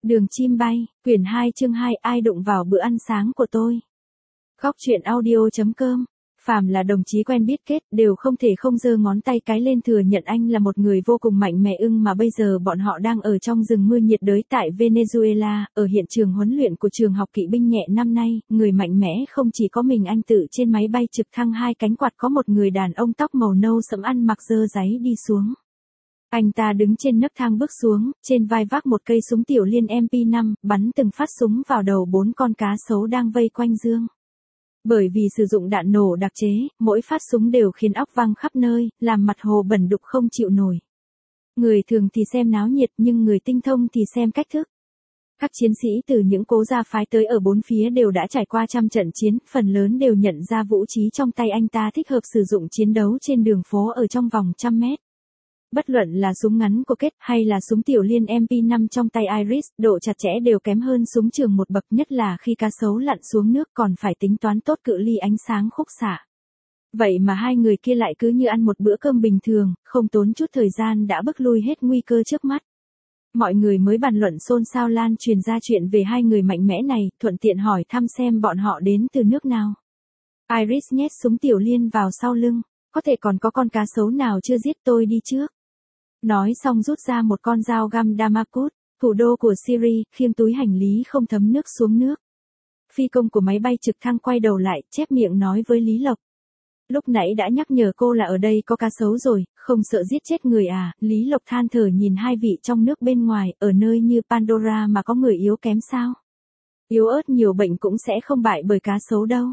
Đường chim bay, quyển 2 chương 2 ai đụng vào bữa ăn sáng của tôi. Góc truyện audio.com. Phàm là đồng chí quen biết kết đều không thể không giơ ngón tay cái lên thừa nhận anh là một người vô cùng mạnh mẽ mà bây giờ bọn họ đang ở trong rừng mưa nhiệt đới tại Venezuela, ở hiện trường huấn luyện của trường học kỵ binh nhẹ năm nay, người mạnh mẽ không chỉ có mình anh tự trên máy bay trực thăng hai cánh quạt có một người đàn ông tóc màu nâu sẫm ăn mặc dơ dáy đi xuống. Anh ta đứng trên nấc thang bước xuống, trên vai vác một cây súng tiểu liên MP5, bắn từng phát súng vào đầu 4 con cá sấu đang vây quanh Dương. Bởi vì sử dụng đạn nổ đặc chế, mỗi phát súng đều khiến óc văng khắp nơi, làm mặt hồ bẩn đục không chịu nổi. Người thường thì xem náo nhiệt nhưng người tinh thông thì xem cách thức. Các chiến sĩ từ những cố gia phái tới ở bốn phía đều đã trải qua trăm trận chiến, phần lớn đều nhận ra vũ khí trong tay anh ta thích hợp sử dụng chiến đấu trên đường phố ở trong vòng 100 mét. Bất luận là súng ngắn của Kết hay là súng tiểu liên MP5 trong tay Iris, độ chặt chẽ đều kém hơn súng trường một bậc, nhất là khi cá sấu lặn xuống nước còn phải tính toán tốt cự ly ánh sáng khúc xạ. Vậy mà hai người kia lại cứ như ăn một bữa cơm bình thường, không tốn chút thời gian đã bức lui hết nguy cơ trước mắt. Mọi người mới bàn luận xôn xao lan truyền ra chuyện về hai người mạnh mẽ này, thuận tiện hỏi thăm xem bọn họ đến từ nước nào. Iris nhét súng tiểu liên vào sau lưng, có thể còn có con cá sấu nào chưa giết tôi đi trước. Nói xong rút ra một con dao găm Damascus, thủ đô của Syria, khiêng túi hành lý không thấm nước xuống nước. Phi công của máy bay trực thăng quay đầu lại, chép miệng nói với Lý Lộc. Lúc nãy đã nhắc nhở cô là ở đây có cá sấu rồi, không sợ giết chết người à, Lý Lộc than thở nhìn hai vị trong nước bên ngoài, ở nơi như Pandora mà có người yếu kém sao? Yếu ớt nhiều bệnh cũng sẽ không bại bởi cá sấu đâu.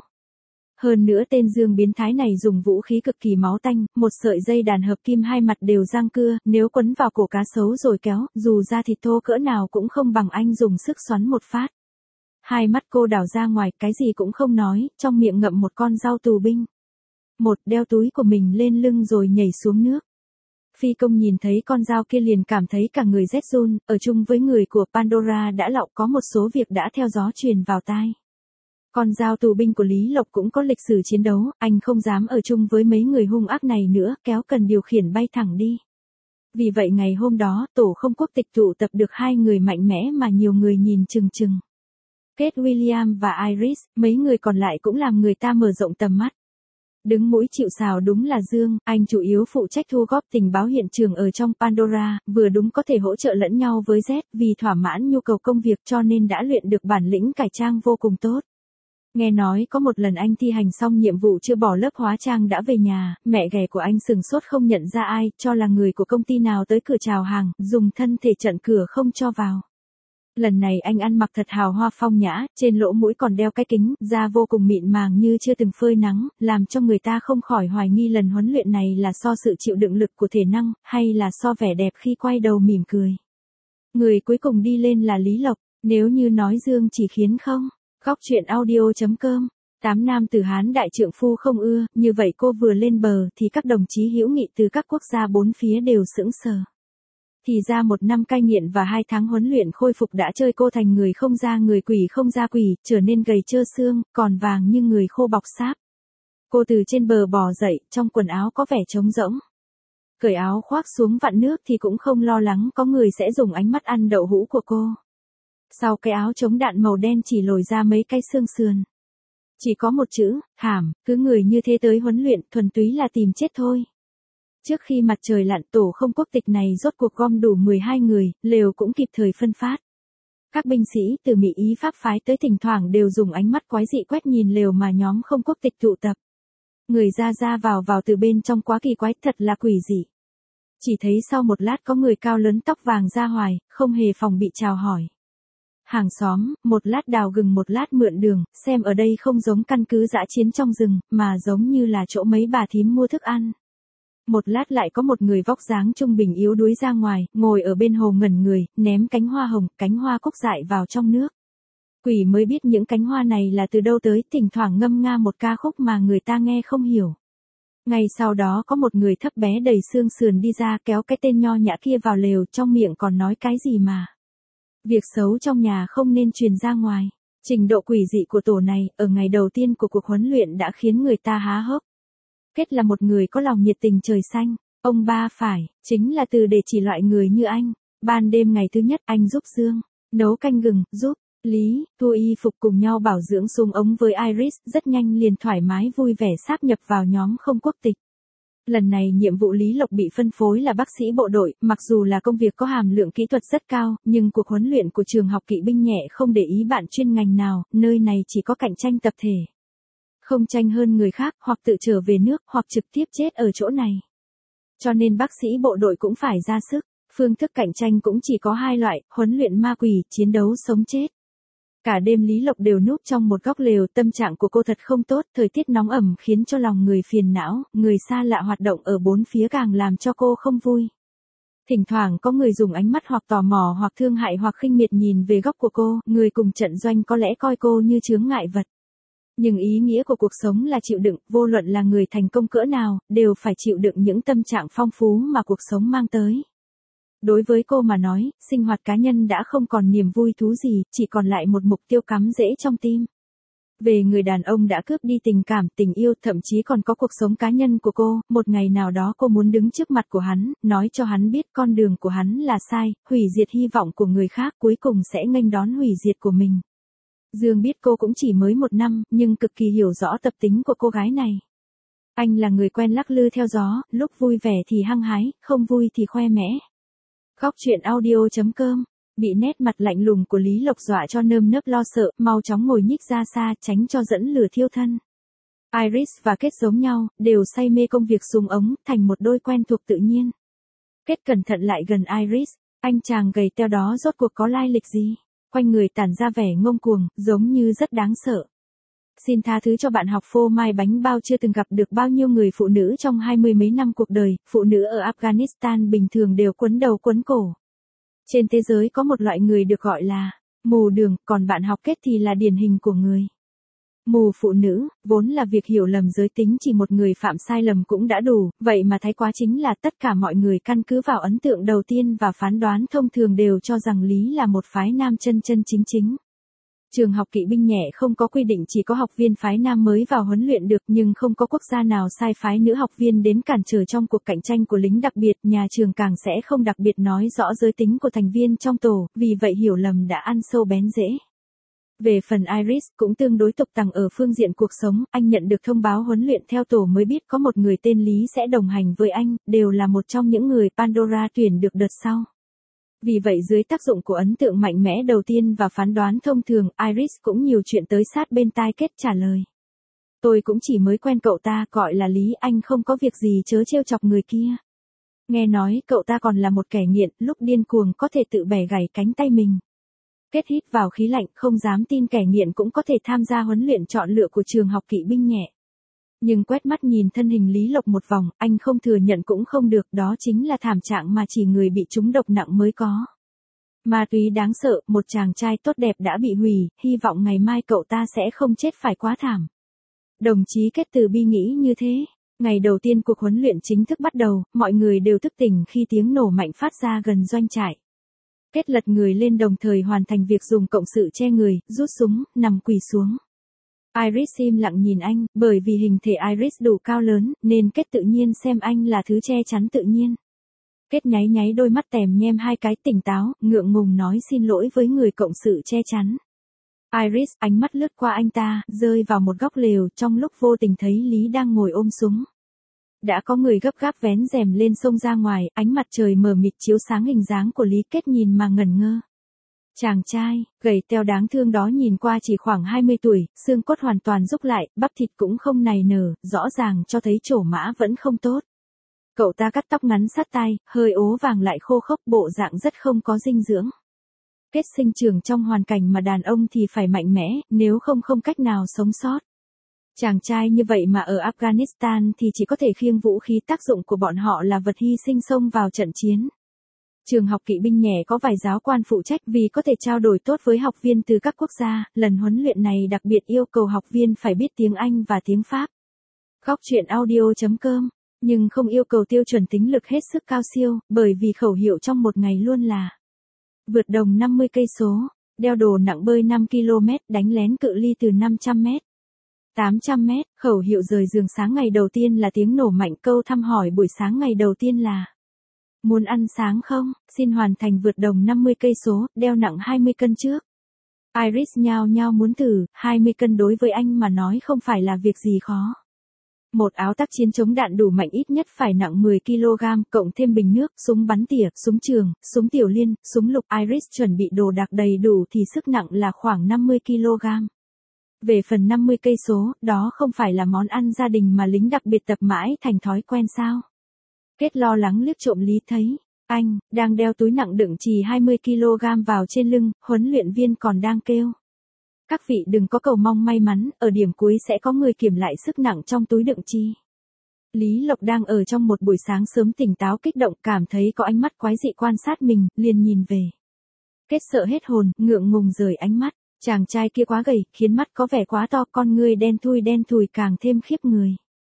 Hơn nữa tên Dương biến thái này dùng vũ khí cực kỳ máu tanh, một sợi dây đàn hợp kim hai mặt đều răng cưa, nếu quấn vào cổ cá sấu rồi kéo, dù da thịt thô cỡ nào cũng không bằng anh dùng sức xoắn một phát. Hai mắt cô đảo ra ngoài, cái gì cũng không nói, trong miệng ngậm một con dao tù binh. Đeo túi của mình lên lưng rồi nhảy xuống nước. Phi công nhìn thấy con dao kia liền cảm thấy cả người rét run, ở chung với người của Pandora đã lậu có một số việc đã theo gió truyền vào tai. Con dao tù binh của Lý Lộc cũng có lịch sử chiến đấu, anh không dám ở chung với mấy người hung ác này nữa, kéo cần điều khiển bay thẳng đi. Vì vậy ngày hôm đó, tổ không quốc tịch tụ tập được hai người mạnh mẽ mà nhiều người nhìn chừng chừng. Kate William và Iris, mấy người còn lại cũng làm người ta mở rộng tầm mắt. Đứng mũi chịu sào đúng là Dương, anh chủ yếu phụ trách thu góp tình báo hiện trường ở trong Pandora, vừa đúng có thể hỗ trợ lẫn nhau với Z, vì thỏa mãn nhu cầu công việc cho nên đã luyện được bản lĩnh cải trang vô cùng tốt. Nghe nói có một lần anh thi hành xong nhiệm vụ chưa bỏ lớp hóa trang đã về nhà, mẹ ghẻ của anh sừng sốt không nhận ra ai, cho là người của công ty nào tới cửa chào hàng, dùng thân thể chặn cửa không cho vào. Lần này anh ăn mặc thật hào hoa phong nhã, trên lỗ mũi còn đeo cái kính, da vô cùng mịn màng như chưa từng phơi nắng, làm cho người ta không khỏi hoài nghi lần huấn luyện này là so sự chịu đựng lực của thể năng, hay là so vẻ đẹp khi quay đầu mỉm cười. Người cuối cùng đi lên là Lý Lộc, nếu như nói Dương chỉ khiến không. Góc truyện audio.com. 8 nam tử Hán đại trượng phu không ưa, như vậy cô vừa lên bờ thì các đồng chí hữu nghị từ các quốc gia bốn phía đều sững sờ. Thì ra 1 năm cai nghiện và 2 tháng huấn luyện khôi phục đã chơi cô thành người không ra người quỷ không ra quỷ, trở nên gầy trơ xương, còn vàng như người khô bọc sáp. Cô từ trên bờ bò dậy, trong quần áo có vẻ trống rỗng. Cởi áo khoác xuống vặn nước thì cũng không lo lắng có người sẽ dùng ánh mắt ăn đậu hũ của cô. Sau cái áo chống đạn màu đen chỉ lồi ra mấy cái xương sườn. Chỉ có một chữ, thảm, cứ người như thế tới huấn luyện, thuần túy là tìm chết thôi. Trước khi mặt trời lặn tổ không quốc tịch này rốt cuộc gom đủ 12 người, lều cũng kịp thời phân phát. Các binh sĩ từ Mỹ Ý Pháp phái tới thỉnh thoảng đều dùng ánh mắt quái dị quét nhìn lều mà nhóm không quốc tịch tụ tập. Người ra vào từ bên trong quá kỳ quái, thật là quỷ dị. Chỉ thấy sau một lát có người cao lớn tóc vàng ra hoài, không hề phòng bị chào hỏi. Hàng xóm, một lát đào gừng một lát mượn đường, xem ở đây không giống căn cứ dã chiến trong rừng, mà giống như là chỗ mấy bà thím mua thức ăn. Một lát lại có một người vóc dáng trung bình yếu đuối ra ngoài, ngồi ở bên hồ ngẩn người, ném cánh hoa hồng, cánh hoa cúc dại vào trong nước. Quỷ mới biết những cánh hoa này là từ đâu tới, thỉnh thoảng ngâm nga một ca khúc mà người ta nghe không hiểu. Ngay sau đó có một người thấp bé đầy xương sườn đi ra kéo cái tên nho nhã kia vào lều, trong miệng còn nói cái gì mà. Việc xấu trong nhà không nên truyền ra ngoài. Trình độ quỷ dị của tổ này, ở ngày đầu tiên của cuộc huấn luyện đã khiến người ta há hốc. Kết là một người có lòng nhiệt tình trời xanh. Ông ba phải, chính là từ để chỉ loại người như anh. Ban đêm ngày thứ nhất anh giúp Dương. Nấu canh gừng, giúp. Lý, Thu y phục cùng nhau bảo dưỡng súng ống với Iris, rất nhanh liền thoải mái vui vẻ sáp nhập vào nhóm không quốc tịch. Lần này nhiệm vụ Lý Lộc bị phân phối là bác sĩ bộ đội, mặc dù là công việc có hàm lượng kỹ thuật rất cao, nhưng cuộc huấn luyện của trường học kỵ binh nhẹ không để ý bạn chuyên ngành nào, nơi này chỉ có cạnh tranh tập thể. Không tranh hơn người khác, hoặc tự trở về nước, hoặc trực tiếp chết ở chỗ này. Cho nên bác sĩ bộ đội cũng phải ra sức. Phương thức cạnh tranh cũng chỉ có hai loại, huấn luyện ma quỷ, chiến đấu sống chết. Cả đêm Lý Lộc đều núp trong một góc lều, tâm trạng của cô thật không tốt, thời tiết nóng ẩm khiến cho lòng người phiền não, người xa lạ hoạt động ở bốn phía càng làm cho cô không vui. Thỉnh thoảng có người dùng ánh mắt hoặc tò mò hoặc thương hại hoặc khinh miệt nhìn về góc của cô, người cùng trận doanh có lẽ coi cô như chướng ngại vật. Nhưng ý nghĩa của cuộc sống là chịu đựng, vô luận là người thành công cỡ nào, đều phải chịu đựng những tâm trạng phong phú mà cuộc sống mang tới. Đối với cô mà nói, sinh hoạt cá nhân đã không còn niềm vui thú gì, chỉ còn lại một mục tiêu cắm rễ trong tim. Về người đàn ông đã cướp đi tình cảm, tình yêu, thậm chí còn có cuộc sống cá nhân của cô, một ngày nào đó cô muốn đứng trước mặt của hắn, nói cho hắn biết con đường của hắn là sai, hủy diệt hy vọng của người khác, cuối cùng sẽ nghênh đón hủy diệt của mình. Dương biết cô cũng chỉ mới 1 năm, nhưng cực kỳ hiểu rõ tập tính của cô gái này. Anh là người quen lắc lư theo gió, lúc vui vẻ thì hăng hái, không vui thì khoe mẽ. Góc truyện audio.com, bị nét mặt lạnh lùng của Lý Lộc dọa cho nơm nớp lo sợ, mau chóng ngồi nhích ra xa, tránh cho dẫn lửa thiêu thân. Iris và Kết giống nhau, đều say mê công việc súng ống, thành một đôi quen thuộc tự nhiên. Kết cẩn thận lại gần Iris, anh chàng gầy teo đó rốt cuộc có lai lịch gì? Quanh người tản ra vẻ ngông cuồng, giống như rất đáng sợ. Xin tha thứ cho bạn học phô mai bánh bao chưa từng gặp được bao nhiêu người phụ nữ trong 20 mấy năm cuộc đời, phụ nữ ở Afghanistan bình thường đều quấn đầu quấn cổ. Trên thế giới có một loại người được gọi là mù đường, còn bạn học Kết thì là điển hình của người mù phụ nữ, vốn là việc hiểu lầm giới tính chỉ một người phạm sai lầm cũng đã đủ, vậy mà thái quá chính là tất cả mọi người căn cứ vào ấn tượng đầu tiên và phán đoán thông thường đều cho rằng Lý là một phái nam chân chân chính chính. Trường học kỵ binh nhẹ không có quy định chỉ có học viên phái nam mới vào huấn luyện được, nhưng không có quốc gia nào sai phái nữ học viên đến cản trở trong cuộc cạnh tranh của lính đặc biệt, nhà trường càng sẽ không đặc biệt nói rõ giới tính của thành viên trong tổ, vì vậy hiểu lầm đã ăn sâu bén rễ. Về phần Iris, cũng tương đối tục tằng ở phương diện cuộc sống, anh nhận được thông báo huấn luyện theo tổ mới biết có một người tên Lý sẽ đồng hành với anh, đều là một trong những người Pandora tuyển được đợt sau. Vì vậy dưới tác dụng của ấn tượng mạnh mẽ đầu tiên và phán đoán thông thường, Iris cũng nhiều chuyện tới sát bên tai Kết trả lời. Tôi cũng chỉ mới quen cậu ta, gọi là Lý, anh không có việc gì chớ trêu chọc người kia. Nghe nói cậu ta còn là một kẻ nghiện, lúc điên cuồng có thể tự bẻ gãy cánh tay mình. Kết hít vào khí lạnh, không dám tin kẻ nghiện cũng có thể tham gia huấn luyện chọn lựa của trường học kỵ binh nhẹ. Nhưng quét mắt nhìn thân hình Lý Lộc một vòng, anh không thừa nhận cũng không được, đó chính là thảm trạng mà chỉ người bị trúng độc nặng mới có. Ma túy đáng sợ, một chàng trai tốt đẹp đã bị hủy, hy vọng ngày mai cậu ta sẽ không chết phải quá thảm. Đồng chí Kết từ bi nghĩ như thế. Ngày đầu tiên cuộc huấn luyện chính thức bắt đầu, mọi người đều thức tỉnh khi tiếng nổ mạnh phát ra gần doanh trại. Kết lật người lên đồng thời hoàn thành việc dùng cộng sự che người, rút súng, nằm quỳ xuống. Iris im lặng nhìn anh, bởi vì hình thể Iris đủ cao lớn, nên Kết tự nhiên xem anh là thứ che chắn tự nhiên. Kết nháy nháy đôi mắt tèm nhem hai cái, tỉnh táo, ngượng ngùng nói xin lỗi với người cộng sự che chắn. Iris, ánh mắt lướt qua anh ta, rơi vào một góc lều, trong lúc vô tình thấy Lý đang ngồi ôm súng. Đã có người gấp gáp vén rèm lên xông ra ngoài, ánh mặt trời mờ mịt chiếu sáng hình dáng của Lý. Kết nhìn mà ngẩn ngơ. Chàng trai, gầy teo đáng thương đó nhìn qua chỉ khoảng 20 tuổi, xương cốt hoàn toàn rúc lại, bắp thịt cũng không nảy nở, rõ ràng cho thấy trổ mã vẫn không tốt. Cậu ta cắt tóc ngắn sát tai, hơi ố vàng lại khô khốc, bộ dạng rất không có dinh dưỡng. Kết sinh trưởng trong hoàn cảnh mà đàn ông thì phải mạnh mẽ, nếu không cách nào sống sót. Chàng trai như vậy mà ở Afghanistan thì chỉ có thể khiêng vũ khí, tác dụng của bọn họ là vật hy sinh xông vào trận chiến. Trường học kỵ binh nhẹ có vài giáo quan phụ trách vì có thể trao đổi tốt với học viên từ các quốc gia, lần huấn luyện này đặc biệt yêu cầu học viên phải biết tiếng Anh và tiếng Pháp. Góc truyện audio.com, nhưng không yêu cầu tiêu chuẩn tính lực hết sức cao siêu, bởi vì khẩu hiệu trong một ngày luôn là vượt đồng 50 cây số, đeo đồ nặng bơi 5 km, đánh lén cự ly từ 500 m. 800 m, khẩu hiệu rời giường sáng ngày đầu tiên là tiếng nổ mạnh, câu thăm hỏi buổi sáng ngày đầu tiên là Muốn ăn sáng không? Xin hoàn thành vượt đồng 50 cây số, đeo nặng 20 cân trước. Iris nhao nhao muốn thử, 20 cân đối với anh mà nói không phải là việc gì khó. Một áo tác chiến chống đạn đủ mạnh ít nhất phải nặng 10 kg, cộng thêm bình nước, súng bắn tỉa, súng trường, súng tiểu liên, súng lục. Iris chuẩn bị đồ đạc đầy đủ thì sức nặng là khoảng 50 kg. Về phần 50 cây số, đó không phải là món ăn gia đình mà lính đặc biệt tập mãi thành thói quen sao? Kết lo lắng liếc trộm Lý thấy anh đang đeo túi nặng đựng chì 20 kg vào trên lưng, huấn luyện viên còn đang kêu. Các vị đừng có cầu mong may mắn, ở điểm cuối sẽ có người kiểm lại sức nặng trong túi đựng chi. Lý Lộc đang ở trong một buổi sáng sớm tỉnh táo kích động, cảm thấy có ánh mắt quái dị quan sát mình, liền nhìn về. Kết sợ hết hồn, ngượng ngùng rời ánh mắt. Chàng trai kia quá gầy, khiến mắt có vẻ quá to, con ngươi đen thui càng thêm khiếp người.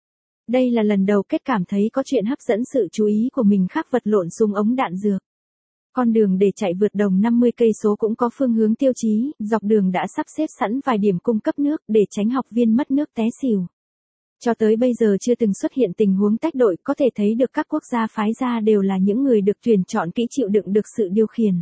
Đây là lần đầu Kết cảm thấy có chuyện hấp dẫn sự chú ý của mình khác vật lộn súng ống đạn dược. Con đường để chạy vượt đồng 50 cây số cũng có phương hướng tiêu chí, dọc đường đã sắp xếp sẵn vài điểm cung cấp nước để tránh học viên mất nước té xỉu. Cho tới bây giờ chưa từng xuất hiện tình huống tách đội, có thể thấy được các quốc gia phái ra đều là những người được tuyển chọn kỹ chịu đựng được sự điều khiển.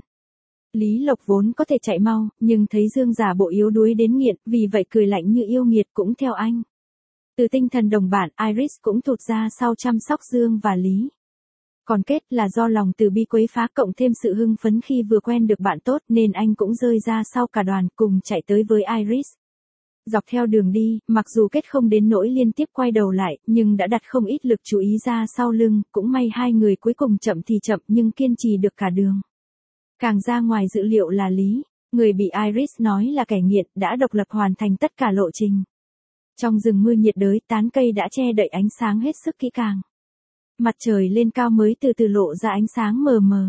Lý Lộc vốn có thể chạy mau, nhưng thấy Dương giả bộ yếu đuối đến nghiện, vì vậy cười lạnh như yêu nghiệt cũng theo anh. Từ tinh thần đồng bạn, Iris cũng tụt ra sau chăm sóc Dương và Lý. Còn Kết là do lòng từ bi quấy phá cộng thêm sự hưng phấn khi vừa quen được bạn tốt nên anh cũng rơi ra sau cả đoàn cùng chạy tới với Iris. Dọc theo đường đi, mặc dù Kết không đến nỗi liên tiếp quay đầu lại, nhưng đã đặt không ít lực chú ý ra sau lưng, cũng may hai người cuối cùng chậm thì chậm nhưng kiên trì được cả đường. Càng ra ngoài dự liệu là Lý, người bị Iris nói là kẻ nghiện, đã độc lập hoàn thành tất cả lộ trình. Trong rừng mưa nhiệt đới, tán cây đã che đậy ánh sáng hết sức kỹ càng. Mặt trời lên cao mới từ từ lộ ra ánh sáng mờ mờ.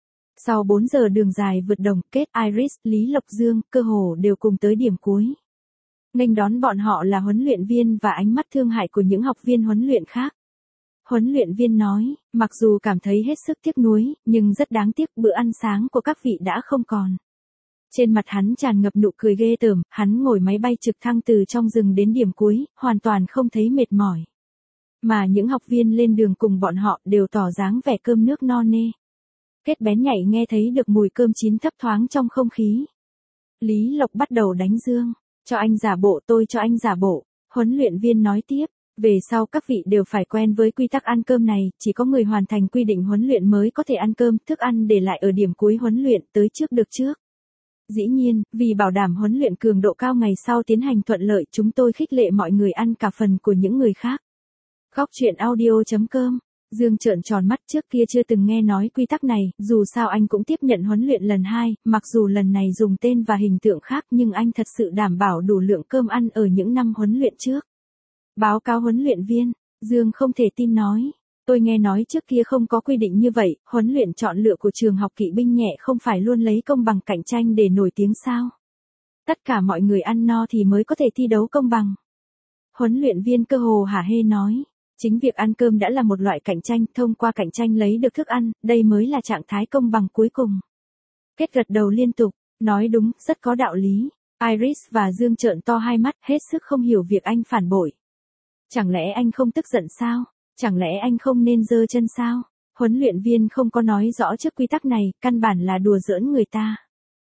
Sau 4 giờ đường dài vượt đồng, Kết, Iris, Lý Lộc Dương, cơ hồ đều cùng tới điểm cuối. Nghênh đón bọn họ là huấn luyện viên và ánh mắt thương hại của những học viên huấn luyện khác. Huấn luyện viên nói, mặc dù cảm thấy hết sức tiếc nuối, nhưng rất đáng tiếc bữa ăn sáng của các vị đã không còn. Trên mặt hắn tràn ngập nụ cười ghê tởm, hắn ngồi máy bay trực thăng từ trong rừng đến điểm cuối, hoàn toàn không thấy mệt mỏi. Mà những học viên lên đường cùng bọn họ đều tỏ dáng vẻ cơm nước no nê. Kết bén nhạy nghe thấy được mùi cơm chín thấp thoáng trong không khí. Lý Lộc bắt đầu đánh Dương, cho anh giả bộ, tôi cho anh giả bộ. Huấn luyện viên nói tiếp, về sau các vị đều phải quen với quy tắc ăn cơm này, chỉ có người hoàn thành quy định huấn luyện mới có thể ăn cơm, thức ăn để lại ở điểm cuối huấn luyện, tới trước được trước. Dĩ nhiên, vì bảo đảm huấn luyện cường độ cao ngày sau tiến hành thuận lợi, chúng tôi khích lệ mọi người ăn cả phần của những người khác. Góc truyện audio.com. Dương trợn tròn mắt, trước kia chưa từng nghe nói quy tắc này, dù sao anh cũng tiếp nhận huấn luyện lần 2, mặc dù lần này dùng tên và hình tượng khác nhưng anh thật sự đảm bảo đủ lượng cơm ăn ở những năm huấn luyện trước. Báo cáo huấn luyện viên, Dương không thể tin nói. Tôi nghe nói trước kia không có quy định như vậy, huấn luyện chọn lựa của trường học kỵ binh nhẹ không phải luôn lấy công bằng cạnh tranh để nổi tiếng sao? Tất cả mọi người ăn no thì mới có thể thi đấu công bằng. Huấn luyện viên cơ hồ hả hê nói. Chính việc ăn cơm đã là một loại cạnh tranh, thông qua cạnh tranh lấy được thức ăn, đây mới là trạng thái công bằng cuối cùng. Kết gật đầu liên tục, nói đúng, rất có đạo lý. Iris và Dương trợn to hai mắt, hết sức không hiểu việc anh phản bội. Chẳng lẽ anh không tức giận sao? Chẳng lẽ anh không nên giơ chân sao? Huấn luyện viên không có nói rõ trước quy tắc này, căn bản là đùa giỡn người ta.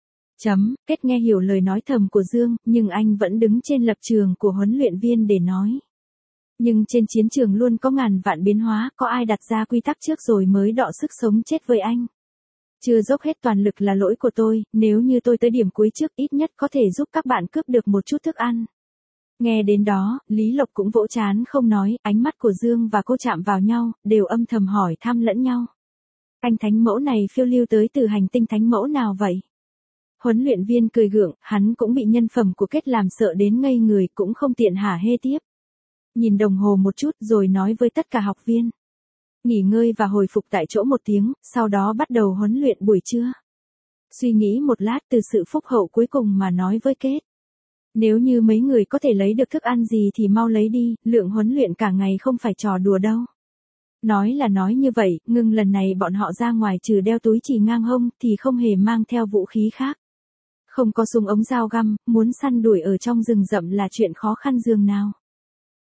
Kết nghe hiểu lời nói thầm của Dương, nhưng anh vẫn đứng trên lập trường của huấn luyện viên để nói. Nhưng trên chiến trường luôn có ngàn vạn biến hóa, có ai đặt ra quy tắc trước rồi mới đọ sức sống chết với anh. Chưa dốc hết toàn lực là lỗi của tôi, nếu như tôi tới điểm cuối trước ít nhất có thể giúp các bạn cướp được một chút thức ăn. Nghe đến đó, Lý Lộc cũng vỗ trán không nói, ánh mắt của Dương và cô chạm vào nhau, đều âm thầm hỏi thăm lẫn nhau. Anh thánh mẫu này phiêu lưu tới từ hành tinh thánh mẫu nào vậy? Huấn luyện viên cười gượng, hắn cũng bị nhân phẩm của Kết làm sợ đến ngây người, cũng không tiện hả hê tiếp. Nhìn đồng hồ một chút rồi nói với tất cả học viên. Nghỉ ngơi và hồi phục tại chỗ 1 tiếng, sau đó bắt đầu huấn luyện buổi trưa. Suy nghĩ một lát từ sự phúc hậu cuối cùng mà nói với Kết. Nếu như mấy người có thể lấy được thức ăn gì thì mau lấy đi, lượng huấn luyện cả ngày không phải trò đùa đâu. Nói là nói như vậy, ngừng lần này bọn họ ra ngoài trừ đeo túi chỉ ngang hông thì không hề mang theo vũ khí khác. Không có súng ống dao găm, muốn săn đuổi ở trong rừng rậm là chuyện khó khăn dường nào.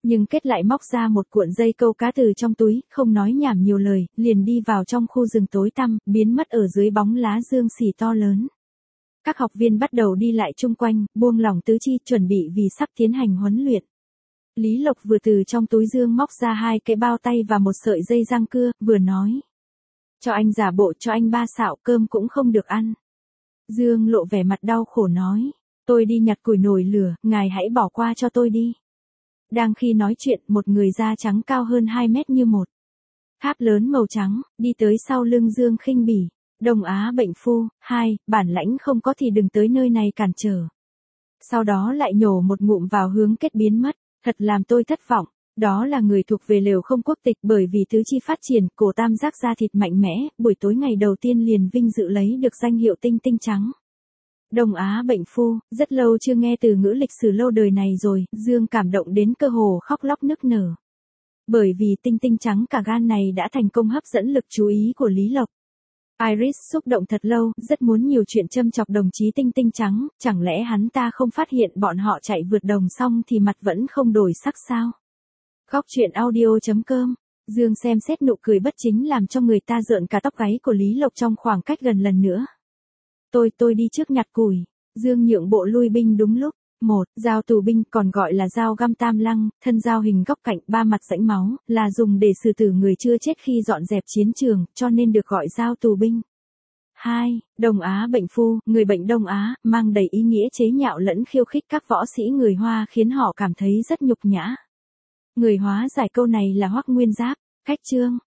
Nhưng Kết lại móc ra một cuộn dây câu cá từ trong túi, không nói nhảm nhiều lời, liền đi vào trong khu rừng tối tăm, biến mất ở dưới bóng lá dương xỉ to lớn. Các học viên bắt đầu đi lại chung quanh, buông lỏng tứ chi, chuẩn bị vì sắp tiến hành huấn luyện. Lý Lộc vừa từ trong túi dương móc ra 2 cái bao tay và một sợi dây răng cưa, vừa nói. Cho anh giả bộ, cho anh 3 xạo, cơm cũng không được ăn. Dương Lộ vẻ mặt đau khổ nói. Tôi đi nhặt củi nồi lửa, ngài hãy bỏ qua cho tôi đi. Đang khi nói chuyện, một người da trắng cao hơn 2 mét như một tháp lớn màu trắng, đi tới sau lưng Dương khinh bỉ. Đông Á bệnh phu, 2, bản lãnh không có thì đừng tới nơi này cản trở. Sau đó lại nhổ một ngụm vào hướng Kết biến mất, thật làm tôi thất vọng. Đó là người thuộc về lều không quốc tịch, bởi vì tứ chi phát triển, cổ tam giác da thịt mạnh mẽ, buổi tối ngày đầu tiên liền vinh dự lấy được danh hiệu tinh tinh trắng. Đông Á bệnh phu, rất lâu chưa nghe từ ngữ lịch sử lâu đời này rồi, Dương cảm động đến cơ hồ khóc lóc nức nở. Bởi vì tinh tinh trắng cả gan này đã thành công hấp dẫn lực chú ý của Lý Lộc. Iris xúc động thật lâu, rất muốn nhiều chuyện châm chọc đồng chí tinh tinh trắng, chẳng lẽ hắn ta không phát hiện bọn họ chạy vượt đồng xong thì mặt vẫn không đổi sắc sao? Góc truyện audio.com. Dương xem xét nụ cười bất chính làm cho người ta rợn cả tóc gáy của Lý Lộc trong khoảng cách gần lần nữa. Tôi đi trước nhặt củi. Dương nhượng bộ lui binh đúng lúc. 1. Dao tù binh, còn gọi là dao găm tam lăng, thân dao hình góc cạnh, 3 mặt rãnh máu, là dùng để xử tử người chưa chết khi dọn dẹp chiến trường, cho nên được gọi dao tù binh. 2. Đông Á bệnh phu, người bệnh Đông Á, mang đầy ý nghĩa chế nhạo lẫn khiêu khích các võ sĩ người Hoa khiến họ cảm thấy rất nhục nhã. Người hóa giải câu này là Hoắc Nguyên Giáp. Khách chương.